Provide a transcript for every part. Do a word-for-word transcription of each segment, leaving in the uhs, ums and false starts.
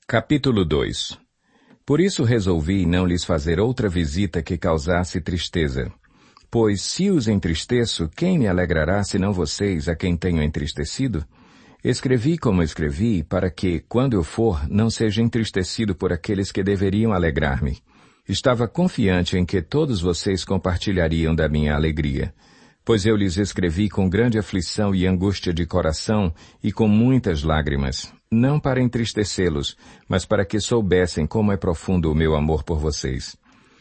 Capítulo dois. Por isso resolvi não lhes fazer outra visita que causasse tristeza. Pois se os entristeço, quem me alegrará senão vocês, a quem tenho entristecido? Escrevi como escrevi, para que, quando eu for, não seja entristecido por aqueles que deveriam alegrar-me. Estava confiante em que todos vocês compartilhariam da minha alegria. Pois eu lhes escrevi com grande aflição e angústia de coração e com muitas lágrimas, não para entristecê-los, mas para que soubessem como é profundo o meu amor por vocês.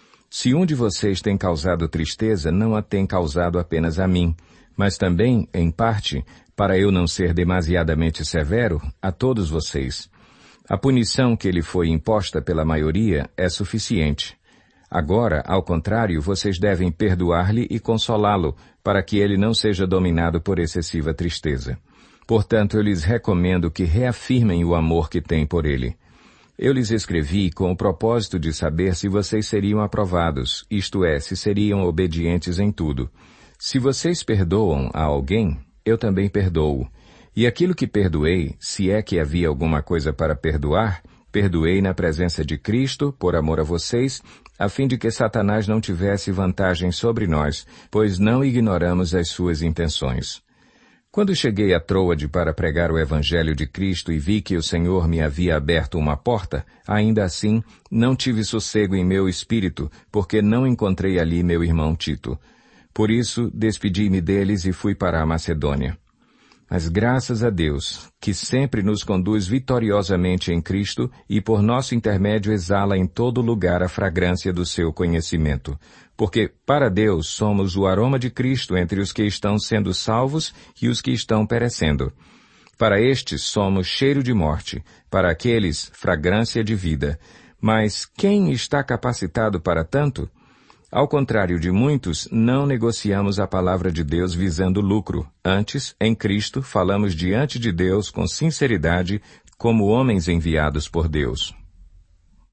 Se um de vocês tem causado tristeza, não a tem causado apenas a mim, mas também, em parte, para eu não ser demasiadamente severo, a todos vocês. A punição que lhe foi imposta pela maioria é suficiente. Agora, ao contrário, vocês devem perdoar-lhe e consolá-lo, para que ele não seja dominado por excessiva tristeza. Portanto, eu lhes recomendo que reafirmem o amor que têm por ele. Eu lhes escrevi com o propósito de saber se vocês seriam aprovados, isto é, se seriam obedientes em tudo. Se vocês perdoam a alguém, eu também perdoo. E aquilo que perdoei, se é que havia alguma coisa para perdoar, perdoei na presença de Cristo, por amor a vocês, a fim de que Satanás não tivesse vantagem sobre nós, pois não ignoramos as suas intenções. Quando cheguei a Troade para pregar o Evangelho de Cristo e vi que o Senhor me havia aberto uma porta, ainda assim, não tive sossego em meu espírito, porque não encontrei ali meu irmão Tito. Por isso, despedi-me deles e fui para a Macedônia. Mas graças a Deus, que sempre nos conduz vitoriosamente em Cristo e por nosso intermédio exala em todo lugar a fragrância do seu conhecimento. Porque, para Deus, somos o aroma de Cristo entre os que estão sendo salvos e os que estão perecendo. Para estes somos cheiro de morte, para aqueles, fragrância de vida. Mas quem está capacitado para tanto? Ao contrário de muitos, não negociamos a palavra de Deus visando lucro. Antes, em Cristo, falamos diante de Deus com sinceridade, como homens enviados por Deus.